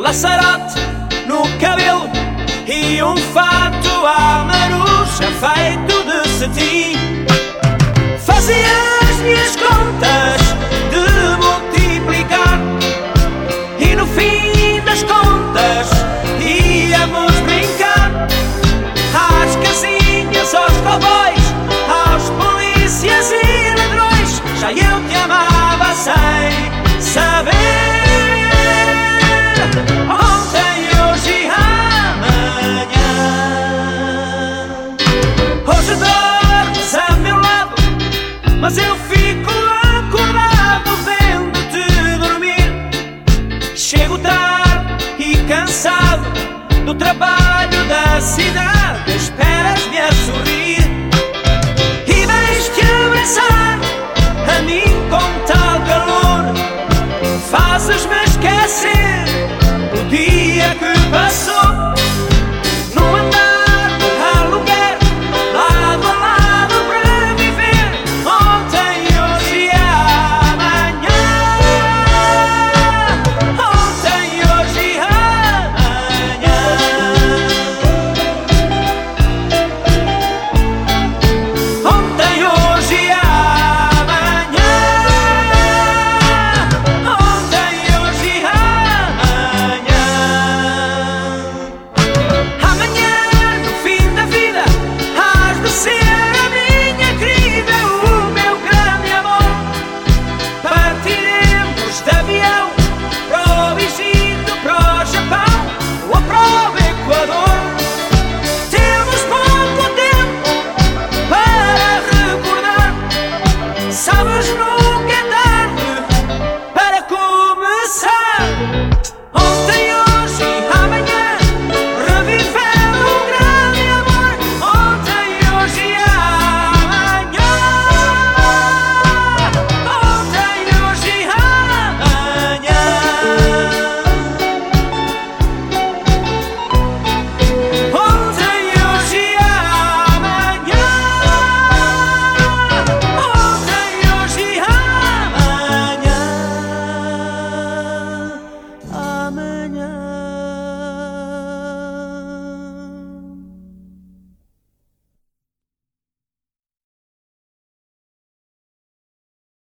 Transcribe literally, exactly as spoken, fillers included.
laçarote no cabelo e um fato à marucha feito de cetim. Fazia as minhas contas de multiplicar e no fim das contas íamos brincar às casinhas, aos cowboys, aos polícias e ladrões. Já eu te amava sem saber. Ontem, hoje e amanhã. Hoje dormes a meu lado, mas eu fico acordado vendo-te dormir. Chego tarde e cansado do trabalho da cidade, esperas-me a sorrir.